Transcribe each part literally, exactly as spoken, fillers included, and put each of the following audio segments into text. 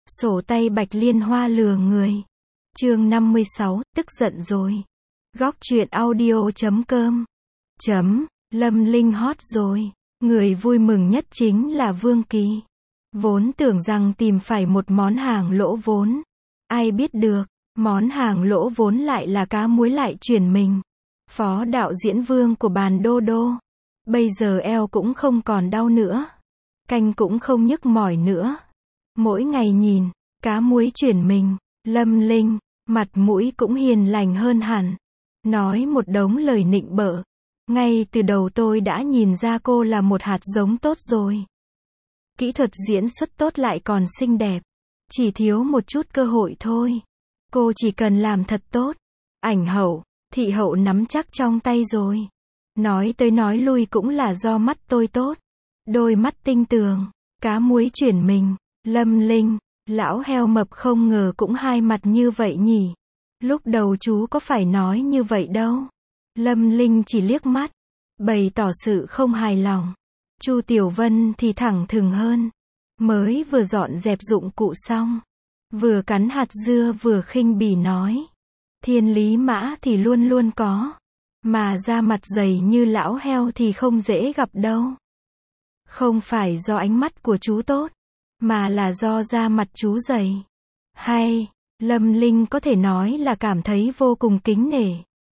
Sổ tay Bạch Liên Hoa lừa người. Chương năm mươi sáu, tức giận rồi. Góc truyện audio chấm com. Chấm, Lâm Linh hot rồi. Người vui mừng nhất chính là Vương Kỳ. Vốn tưởng rằng tìm phải một món hàng lỗ vốn. Ai biết được, món hàng lỗ vốn lại là cá muối lại chuyển mình. Phó đạo diễn Vương của bàn đô đô. Bây giờ eo cũng không còn đau nữa. Canh cũng không nhức mỏi nữa. Mỗi ngày nhìn, cá muối chuyển mình, Lâm Linh, mặt mũi cũng hiền lành hơn hẳn. Nói một đống lời nịnh bợ. Ngay từ đầu tôi đã nhìn ra cô là một hạt giống tốt rồi. Kỹ thuật diễn xuất tốt lại còn xinh đẹp. Chỉ thiếu một chút cơ hội thôi. Cô chỉ cần làm thật tốt. Ảnh hậu, thị hậu nắm chắc trong tay rồi. Nói tới nói lui cũng là do mắt tôi tốt. Đôi mắt tinh tường, cá muối chuyển mình, Lâm Linh, lão heo mập không ngờ cũng hai mặt như vậy nhỉ. Lúc đầu chú có phải nói như vậy đâu. Lâm Linh chỉ liếc mắt, bày tỏ sự không hài lòng. Chu Tiểu Vân thì thẳng thừng hơn. Mới vừa dọn dẹp dụng cụ xong. Vừa cắn hạt dưa vừa khinh bỉ nói. Thiên lý mã thì luôn luôn có. Mà da mặt dày như lão heo thì không dễ gặp đâu. Không phải do ánh mắt của chú tốt. Mà là do da mặt chú dày. Hay, Lâm Linh có thể nói là cảm thấy vô cùng kính nể.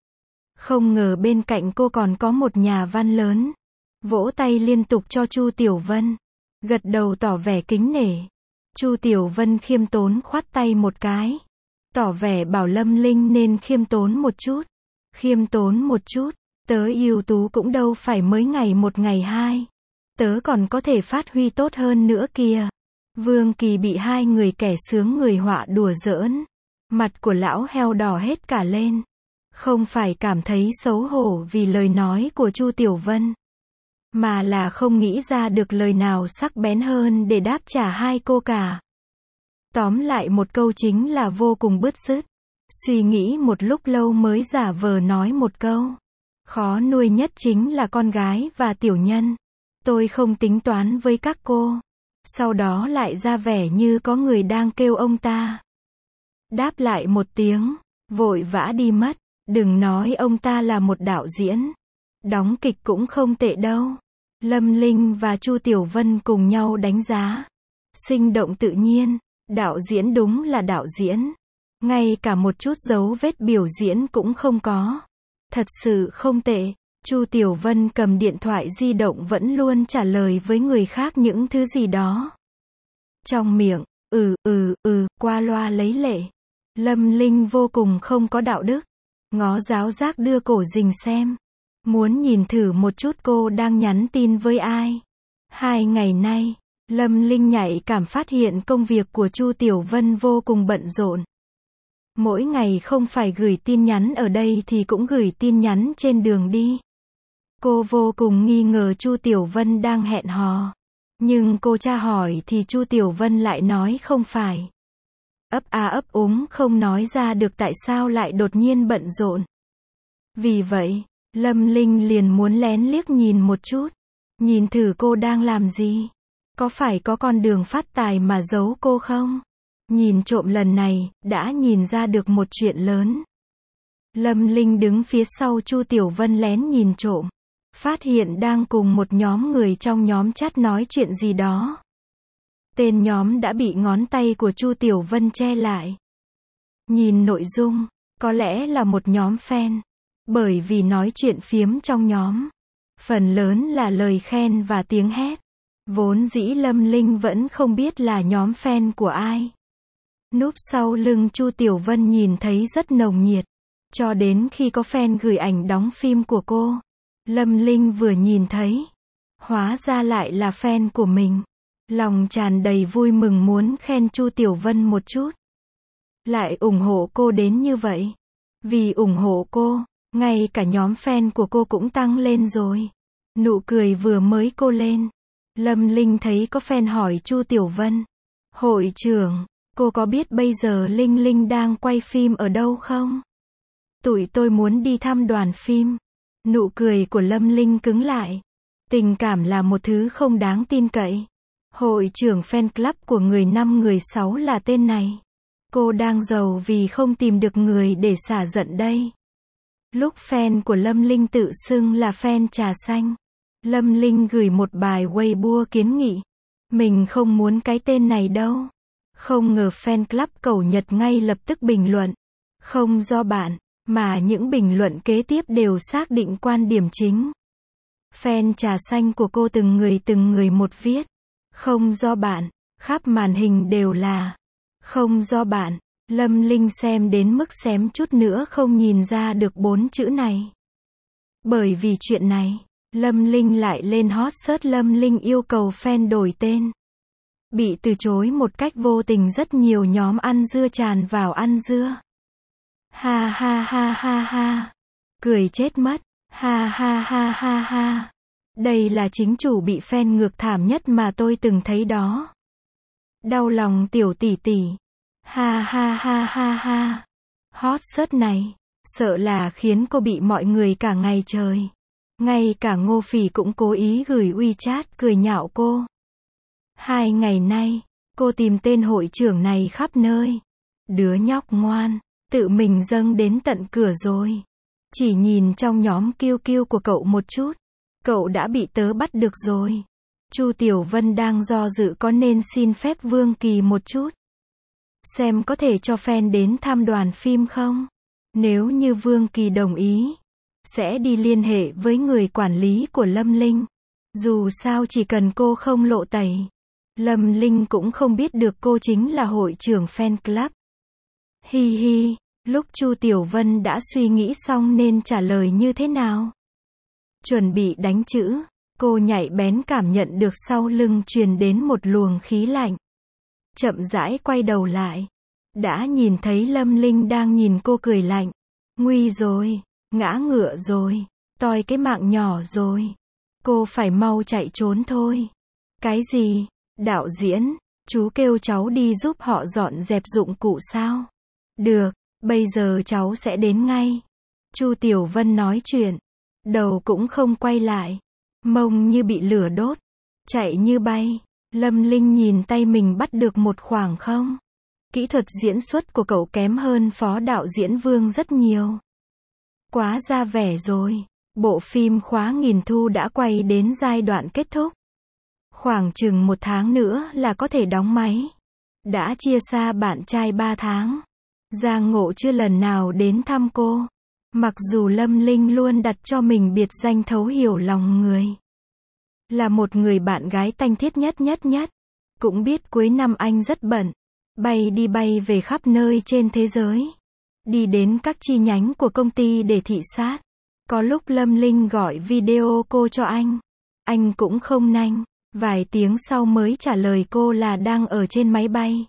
Không ngờ bên cạnh cô còn có một nhà văn lớn. Vỗ tay liên tục cho Chu Tiểu Vân. Gật đầu tỏ vẻ kính nể. Chu Tiểu Vân khiêm tốn khoát tay một cái. Tỏ vẻ bảo Lâm Linh nên khiêm tốn một chút. Khiêm tốn một chút, tớ ưu tú cũng đâu phải mới ngày một ngày hai. Tớ còn có thể phát huy tốt hơn nữa kìa. Vương Kỳ bị hai người kẻ sướng người họa đùa giỡn. Mặt của lão heo đỏ hết cả lên. Không phải cảm thấy xấu hổ vì lời nói của Chu Tiểu Vân. Mà là không nghĩ ra được lời nào sắc bén hơn để đáp trả hai cô cả. Tóm lại một câu chính là vô cùng bứt rứt. Suy nghĩ một lúc lâu mới giả vờ nói một câu. Khó nuôi nhất chính là con gái và tiểu nhân. Tôi không tính toán với các cô. Sau đó lại ra vẻ như có người đang kêu ông ta. Đáp lại một tiếng, vội vã đi mất. Đừng nói ông ta là một đạo diễn. Đóng kịch cũng không tệ đâu. Lâm Linh và Chu Tiểu Vân cùng nhau đánh giá. Sinh động tự nhiên. Đạo diễn đúng là đạo diễn. Ngay cả một chút dấu vết biểu diễn cũng không có. Thật sự không tệ. Chu Tiểu Vân cầm điện thoại di động vẫn luôn trả lời với người khác những thứ gì đó. Trong miệng, ừ, ừ, ừ, qua loa lấy lệ. Lâm Linh vô cùng không có đạo đức. Ngó giáo giác đưa cổ rình xem. Muốn nhìn thử một chút cô đang nhắn tin với ai. Hai ngày nay, Lâm Linh nhạy cảm phát hiện công việc của Chu Tiểu Vân vô cùng bận rộn. Mỗi ngày không phải gửi tin nhắn ở đây thì cũng gửi tin nhắn trên đường đi. Cô vô cùng nghi ngờ Chu Tiểu Vân đang hẹn hò. Nhưng cô tra hỏi thì Chu Tiểu Vân lại nói không phải. Ấp a ấp úng không nói ra được tại sao lại đột nhiên bận rộn. Vì vậy, Lâm Linh liền muốn lén liếc nhìn một chút. Nhìn thử cô đang làm gì. Có phải có con đường phát tài mà giấu cô không? Nhìn trộm lần này, đã nhìn ra được một chuyện lớn. Lâm Linh đứng phía sau Chu Tiểu Vân lén nhìn trộm. Phát hiện đang cùng một nhóm người trong nhóm chat nói chuyện gì đó. Tên nhóm đã bị ngón tay của Chu Tiểu Vân che lại. Nhìn nội dung, có lẽ là một nhóm fan. Bởi vì nói chuyện phiếm trong nhóm. Phần lớn là lời khen và tiếng hét. Vốn dĩ Lâm Linh vẫn không biết là nhóm fan của ai. Núp sau lưng Chu Tiểu Vân nhìn thấy rất nồng nhiệt. Cho đến khi có fan gửi ảnh đóng phim của cô. Lâm Linh vừa nhìn thấy. Hóa ra lại là fan của mình. Lòng tràn đầy vui mừng muốn khen Chu Tiểu Vân một chút. Lại ủng hộ cô đến như vậy. Vì ủng hộ cô, ngay cả nhóm fan của cô cũng tăng lên rồi. Nụ cười vừa mới cô lên. Lâm Linh thấy có fan hỏi Chu Tiểu Vân. Hội trưởng, cô có biết bây giờ Linh Linh đang quay phim ở đâu không? Tụi tôi muốn đi thăm đoàn phim. Nụ cười của Lâm Linh cứng lại. Tình cảm là một thứ không đáng tin cậy. Hội trưởng fan club của người năm người sáu là tên này. Cô đang giàu vì không tìm được người để xả giận đây. Lúc fan của Lâm Linh tự xưng là fan trà xanh, Lâm Linh gửi một bài Weibo kiến nghị. Mình không muốn cái tên này đâu. Không ngờ fan club Cẩu Nhật ngay lập tức bình luận. Không do bạn, mà những bình luận kế tiếp đều xác định quan điểm chính. Fan trà xanh của cô từng người từng người một viết. Không do bạn, khắp màn hình đều là. Không do bạn. Lâm Linh xem đến mức xém chút nữa không nhìn ra được bốn chữ này. Bởi vì chuyện này, Lâm Linh lại lên hot search Lâm Linh yêu cầu fan đổi tên. Bị từ chối một cách vô tình, rất nhiều nhóm ăn dưa tràn vào ăn dưa. Ha ha ha ha ha. Cười chết mất. Ha ha ha ha ha. Đây là chính chủ bị fan ngược thảm nhất mà tôi từng thấy đó. Đau lòng tiểu tỷ tỷ. Ha ha ha ha ha. Hot search này, sợ là khiến cô bị mọi người cả ngày trời. Ngay cả Ngô Phỉ cũng cố ý gửi WeChat cười nhạo cô. Hai ngày nay, cô tìm tên hội trưởng này khắp nơi. Đứa nhóc ngoan, tự mình dâng đến tận cửa rồi. Chỉ nhìn trong nhóm kiêu kiêu của cậu một chút, cậu đã bị tớ bắt được rồi. Chu Tiểu Vân đang do dự có nên xin phép Vương Kỳ một chút. Xem có thể cho fan đến thăm đoàn phim không? Nếu như Vương Kỳ đồng ý, sẽ đi liên hệ với người quản lý của Lâm Linh. Dù sao chỉ cần cô không lộ tẩy, Lâm Linh cũng không biết được cô chính là hội trưởng fan club. Hi hi, lúc Chu Tiểu Vân đã suy nghĩ xong nên trả lời như thế nào. Chuẩn bị đánh chữ, cô nhạy bén cảm nhận được sau lưng truyền đến một luồng khí lạnh. Chậm rãi quay đầu lại, đã nhìn thấy Lâm Linh đang nhìn cô cười lạnh. Nguy rồi, ngã ngựa rồi, toi cái mạng nhỏ rồi. Cô phải mau chạy trốn thôi. Cái gì? Đạo diễn, chú kêu cháu đi giúp họ dọn dẹp dụng cụ sao? Được, bây giờ cháu sẽ đến ngay. Chu Tiểu Vân nói chuyện, đầu cũng không quay lại, mông như bị lửa đốt, chạy như bay. Lâm Linh nhìn tay mình bắt được một khoảng không. Kỹ thuật diễn xuất của cậu kém hơn phó đạo diễn Vương rất nhiều. Quá ra vẻ rồi. Bộ phim Khóa Nghìn Thu đã quay đến giai đoạn kết thúc. Khoảng chừng một tháng nữa là có thể đóng máy. Đã chia xa bạn trai ba tháng. Giang Ngộ chưa lần nào đến thăm cô. Mặc dù Lâm Linh luôn đặt cho mình biệt danh thấu hiểu lòng người. Là một người bạn gái tanh thiết nhất nhất nhất. Cũng biết cuối năm anh rất bận. Bay đi bay về khắp nơi trên thế giới. Đi đến các chi nhánh của công ty để thị sát. Có lúc Lâm Linh gọi video cô cho anh. Anh cũng không nanh. Vài tiếng sau mới trả lời cô là đang ở trên máy bay.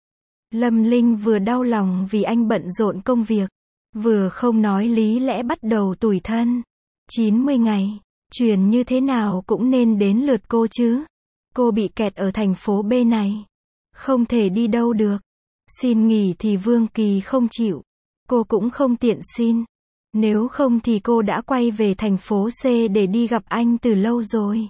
Lâm Linh vừa đau lòng vì anh bận rộn công việc. Vừa không nói lý lẽ bắt đầu tủi thân. chín mươi ngày. Truyền như thế nào cũng nên đến lượt cô chứ. Cô bị kẹt ở thành phố B này. Không thể đi đâu được. Xin nghỉ thì Vương Kỳ không chịu. Cô cũng không tiện xin. Nếu không thì cô đã quay về thành phố C để đi gặp anh từ lâu rồi.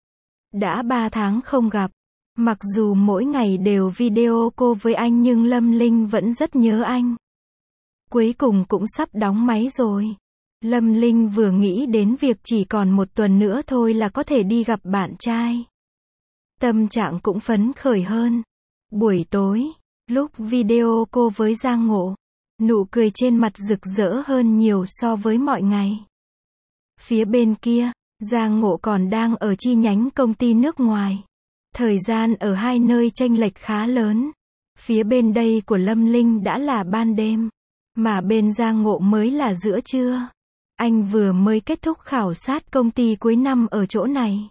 Đã ba tháng không gặp. Mặc dù mỗi ngày đều video cô với anh nhưng Lâm Linh vẫn rất nhớ anh. Cuối cùng cũng sắp đóng máy rồi. Lâm Linh vừa nghĩ đến việc chỉ còn một tuần nữa thôi là có thể đi gặp bạn trai. Tâm trạng cũng phấn khởi hơn. Buổi tối, lúc video cô với Giang Ngộ, nụ cười trên mặt rực rỡ hơn nhiều so với mọi ngày. Phía bên kia, Giang Ngộ còn đang ở chi nhánh công ty nước ngoài. Thời gian ở hai nơi chênh lệch khá lớn. Phía bên đây của Lâm Linh đã là ban đêm, mà bên Giang Ngộ mới là giữa trưa. Anh vừa mới kết thúc khảo sát công ty cuối năm ở chỗ này.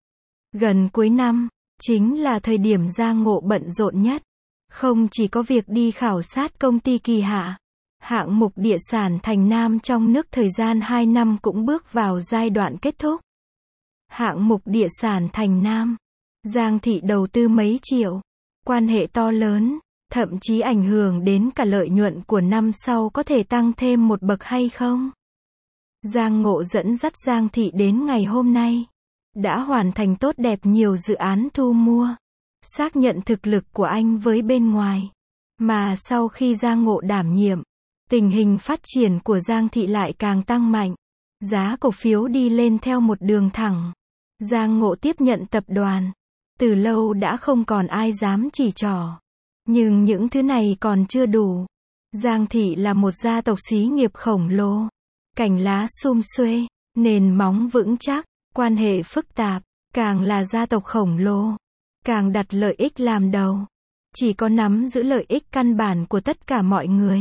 Gần cuối năm, chính là thời điểm Giang Ngộ bận rộn nhất. Không chỉ có việc đi khảo sát công ty kỳ hạ, hạng mục địa sản Thành Nam trong nước thời gian hai năm cũng bước vào giai đoạn kết thúc. Hạng mục địa sản Thành Nam, Giang Thị đầu tư mấy triệu, quan hệ to lớn, thậm chí ảnh hưởng đến cả lợi nhuận của năm sau có thể tăng thêm một bậc hay không. Giang Ngộ dẫn dắt Giang Thị đến ngày hôm nay, đã hoàn thành tốt đẹp nhiều dự án thu mua, xác nhận thực lực của anh với bên ngoài. Mà sau khi Giang Ngộ đảm nhiệm, tình hình phát triển của Giang thị lại càng tăng mạnh. Giá cổ phiếu đi lên theo một đường thẳng. Giang Ngộ tiếp nhận tập đoàn. Từ lâu đã không còn ai dám chỉ trỏ. Nhưng những thứ này còn chưa đủ. Giang thị là một gia tộc xí nghiệp khổng lồ. Cành lá sum xuê, nền móng vững chắc, quan hệ phức tạp, càng là gia tộc khổng lồ, càng đặt lợi ích làm đầu. Chỉ có nắm giữ lợi ích căn bản của tất cả mọi người,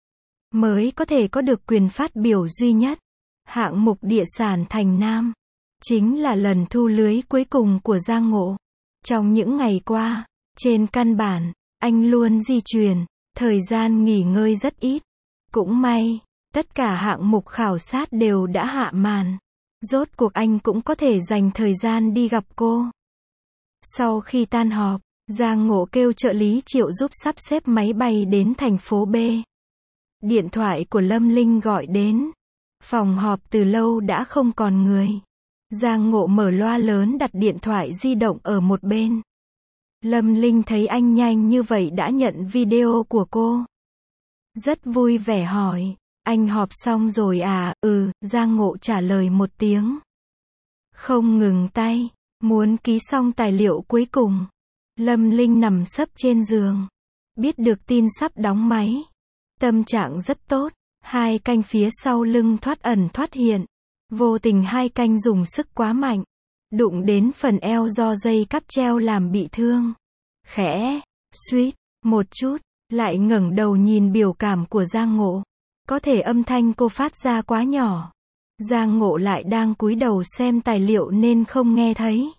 mới có thể có được quyền phát biểu duy nhất. Hạng mục địa sản Thành Nam, chính là lần thu lưới cuối cùng của Giang Ngộ. Trong những ngày qua, trên căn bản, anh luôn di chuyển, thời gian nghỉ ngơi rất ít. Cũng may, tất cả hạng mục khảo sát đều đã hạ màn. Rốt cuộc anh cũng có thể dành thời gian đi gặp cô. Sau khi tan họp, Giang Ngộ kêu trợ lý Triệu giúp sắp xếp máy bay đến thành phố B. Điện thoại của Lâm Linh gọi đến. Phòng họp từ lâu đã không còn người. Giang Ngộ mở loa lớn đặt điện thoại di động ở một bên. Lâm Linh thấy anh nhanh như vậy đã nhận video của cô. Rất vui vẻ hỏi, anh họp xong rồi à? Ừ, Giang Ngộ trả lời một tiếng. Không ngừng tay, muốn ký xong tài liệu cuối cùng. Lâm Linh nằm sấp trên giường. Biết được tin sắp đóng máy. Tâm trạng rất tốt. Hai canh phía sau lưng thoát ẩn thoát hiện. Vô tình hai canh dùng sức quá mạnh. Đụng đến phần eo do dây cáp treo làm bị thương. Khẽ, suýt, một chút, lại ngẩng đầu nhìn biểu cảm của Giang Ngộ. Có thể âm thanh cô phát ra quá nhỏ. Giang Ngộ lại đang cúi đầu xem tài liệu nên không nghe thấy.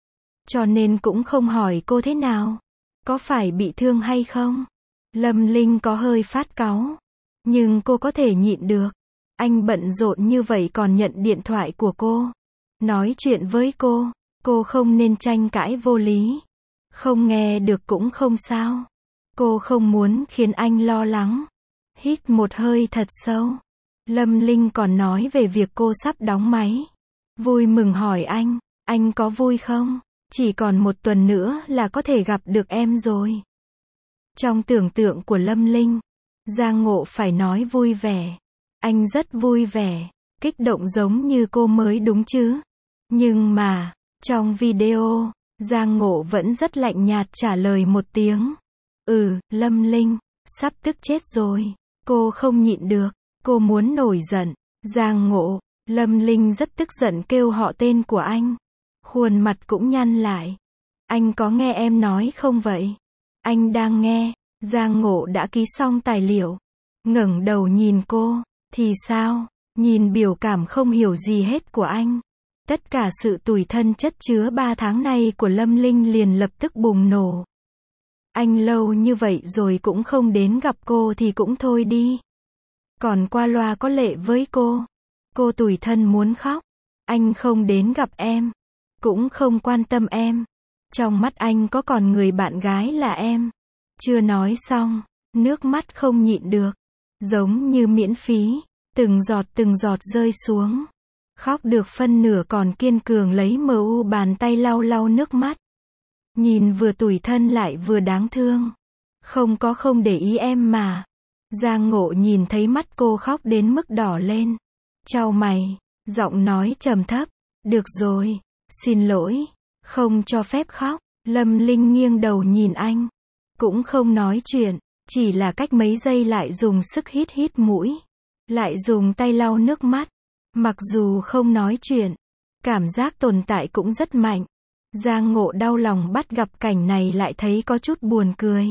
Cho nên cũng không hỏi cô thế nào. Có phải bị thương hay không? Lâm Linh có hơi phát cáu. Nhưng cô có thể nhịn được. Anh bận rộn như vậy còn nhận điện thoại của cô. Nói chuyện với cô. Cô không nên tranh cãi vô lý. Không nghe được cũng không sao. Cô không muốn khiến anh lo lắng. Hít một hơi thật sâu. Lâm Linh còn nói về việc cô sắp đóng máy. Vui mừng hỏi anh, anh có vui không? Chỉ còn một tuần nữa là có thể gặp được em rồi. Trong tưởng tượng của Lâm Linh, Giang Ngộ phải nói vui vẻ. Anh rất vui vẻ, kích động giống như cô mới đúng chứ. Nhưng mà, trong video, Giang Ngộ vẫn rất lạnh nhạt trả lời một tiếng. Ừ, Lâm Linh, sắp tức chết rồi. Cô không nhịn được, cô muốn nổi giận. Giang Ngộ, Lâm Linh rất tức giận kêu họ tên của anh. Khuôn mặt cũng nhăn lại. Anh có nghe em nói không vậy? Anh đang nghe. Giang Ngộ đã ký xong tài liệu. Ngẩng đầu nhìn cô. Thì sao? Nhìn biểu cảm không hiểu gì hết của anh. Tất cả sự tủi thân chất chứa ba tháng nay của Lâm Linh liền lập tức bùng nổ. Anh lâu như vậy rồi cũng không đến gặp cô thì cũng thôi đi. Còn qua loa có lệ với cô. Cô tủi thân muốn khóc. Anh không đến gặp em. Cũng không quan tâm em. Trong mắt anh có còn người bạn gái là em. Chưa nói xong, nước mắt không nhịn được. Giống như miễn phí, từng giọt từng giọt rơi xuống. Khóc được phân nửa còn kiên cường lấy mờ u bàn tay lau lau nước mắt. Nhìn vừa tủi thân lại vừa đáng thương. Không có không để ý em mà. Giang Ngộ nhìn thấy mắt cô khóc đến mức đỏ lên. Chau mày, giọng nói trầm thấp. Được rồi, xin lỗi, không cho phép khóc. Lâm Linh nghiêng đầu nhìn anh. Cũng không nói chuyện, chỉ là cách mấy giây lại dùng sức hít hít mũi. Lại dùng tay lau nước mắt. Mặc dù không nói chuyện, cảm giác tồn tại cũng rất mạnh. Giang Ngộ đau lòng bắt gặp cảnh này lại thấy có chút buồn cười.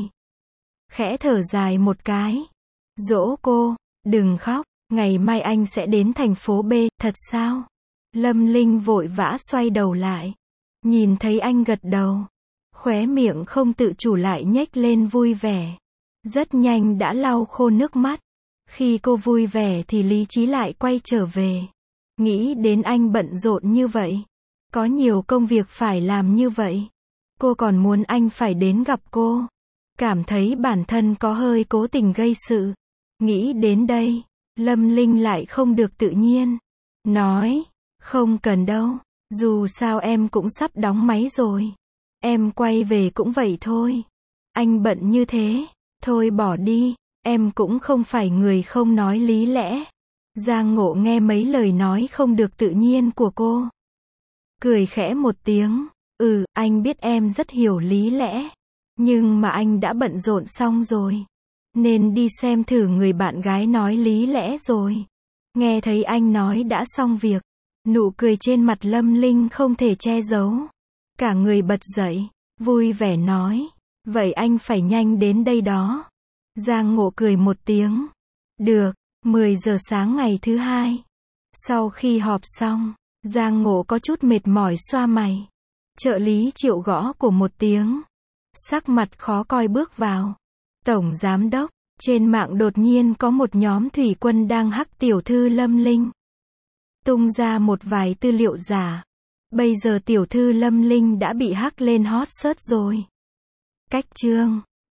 Khẽ thở dài một cái. Dỗ cô, đừng khóc, ngày mai anh sẽ đến thành phố B, thật sao? Lâm Linh vội vã xoay đầu lại. Nhìn thấy anh gật đầu. Khóe miệng không tự chủ lại nhếch lên vui vẻ. Rất nhanh đã lau khô nước mắt. Khi cô vui vẻ thì lý trí lại quay trở về. Nghĩ đến anh bận rộn như vậy. Có nhiều công việc phải làm như vậy. Cô còn muốn anh phải đến gặp cô. Cảm thấy bản thân có hơi cố tình gây sự. Nghĩ đến đây, Lâm Linh lại không được tự nhiên. Nói, không cần đâu. Dù sao em cũng sắp đóng máy rồi. Em quay về cũng vậy thôi. Anh bận như thế. Thôi bỏ đi, em cũng không phải người không nói lý lẽ. Giang Ngộ nghe mấy lời nói không được tự nhiên của cô. Cười khẽ một tiếng. Ừ, anh biết em rất hiểu lý lẽ. Nhưng mà anh đã bận rộn xong rồi. Nên đi xem thử người bạn gái nói lý lẽ rồi. Nghe thấy anh nói đã xong việc. Nụ cười trên mặt Lâm Linh không thể che giấu. Cả người bật dậy, vui vẻ nói. Vậy anh phải nhanh đến đây đó. Giang Ngộ cười một tiếng. Được, mười giờ sáng ngày thứ hai. Sau khi họp xong, Giang Ngộ có chút mệt mỏi xoa mày. Trợ lý Triệu gõ của một tiếng. Sắc mặt khó coi bước vào. Tổng giám đốc, trên mạng đột nhiên có một nhóm thủy quân đang hack tiểu thư Lâm Linh. Tung ra một vài tư liệu giả. Bây giờ tiểu thư Lâm Linh đã bị hack lên hot search rồi. Cách chương